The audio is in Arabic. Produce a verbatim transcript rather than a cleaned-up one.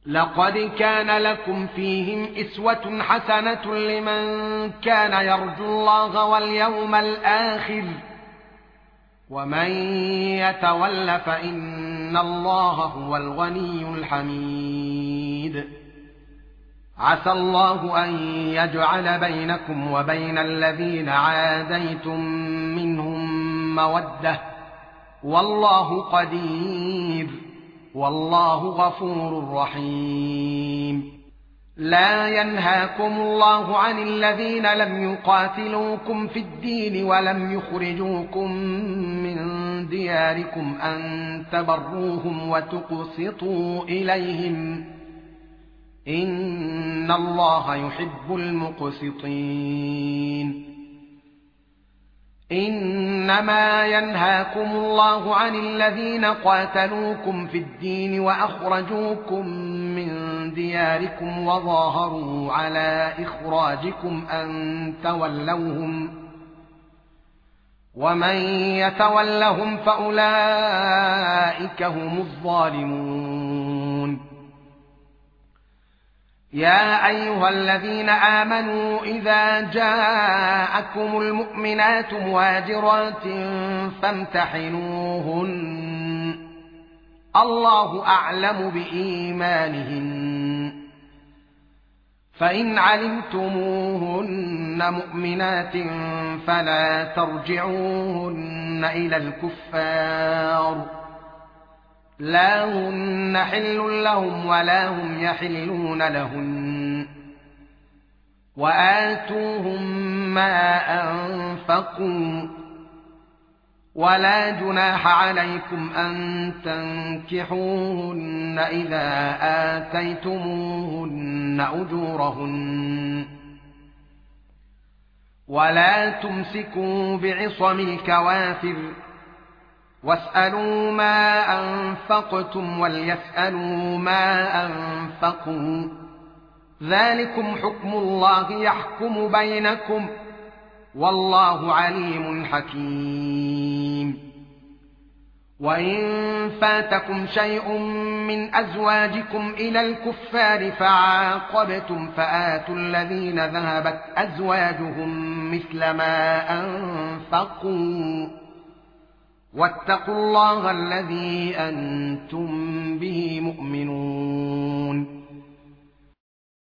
لقد كان لكم فيهم أسوة حسنة لمن كان يرجو الله واليوم الآخر ومن يتول فإن الله هو الغني الحميد. عسى الله أن يجعل بينكم وبين الذين عاديتم منهم مودة والله قدير والله غفور رحيم. لا ينهاكم الله عن الذين لم يقاتلوكم في الدين ولم يخرجوكم من دياركم أن تبروهم وتقسطوا إليهم إن الله يحب المقسطين. إنما ينهاكم الله عن الذين قاتلوكم في الدين وأخرجوكم من دياركم وظاهروا على إخراجكم أن تولوهم ومن يتولهم فأولئك هم الظالمون. يا أيها الذين آمنوا إذا جاءكم المؤمنات مهاجرات فامتحنوهن الله أعلم بإيمانهن فإن علمتموهن مؤمنات فلا ترجعوهن إلى الكفار لا هن حل لهم ولا هم يحلون لهن وآتوهم ما أنفقوا ولا جناح عليكم أن تنكحوهن إذا آتيتموهن أجورهن ولا تمسكوا بعصم الكوافر واسألوا ما أنفقتم وليسألوا ما أنفقوا ذلكم حكم الله يحكم بينكم والله عليم حكيم. وإن فاتكم شيء من أزواجكم إلى الكفار فعاقبتم فآتوا الذين ذهبت أزواجهم مثل ما أنفقوا واتقوا الله الذي أنتم به مؤمنون.